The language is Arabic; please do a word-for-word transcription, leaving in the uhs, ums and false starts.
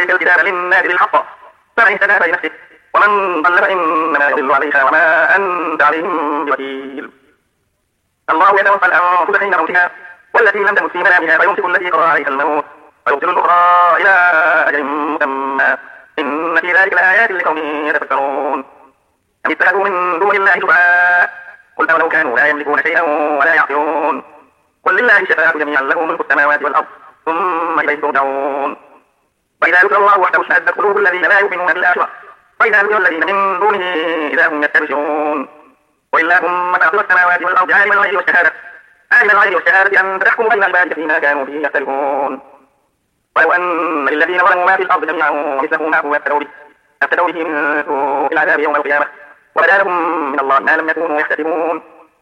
عليك الكتاب للناس بالحق فمن اهتدى فلنفسه ومن ضل فإنما يضل عليها وما أنت عليهم بوكيل. الله يتوفى الأنفس حين موتها والتي لم تمت في منامها فيمسك التي قضى عليها الموت ويرسل الأخرى إلى أجل مسمى إن في ذلك لآيات لقوم يتفكرون. أم اتخذوا من دون الله شفعاء قل أولو كانوا لا يملكون شيئا ولا يعقلون قل لله الشفاعة جميعا له ملك السماوات والأرض ثم إليه ترجعون. وإذا ذكر الله وحده اشمأزت قلوب الذين لا يؤمنون بالآخرة وإذا ذكر الذين من دونه إذا هم يستبشرون. وإلهكم فاطر السماوات والأرض عالم الغيب والشهادة عالم الغيب والشهادة أنت تحكم بين عبادك فيما كانوا فيه يختلفون. ولو أن للذين ظلموا ما في الأرض جميعا ومثله معه وافتدوا به افتدوا به من سوء العذاب يوم القيامة وبدا لهم من الله ما لم يكونوا يحتسبون.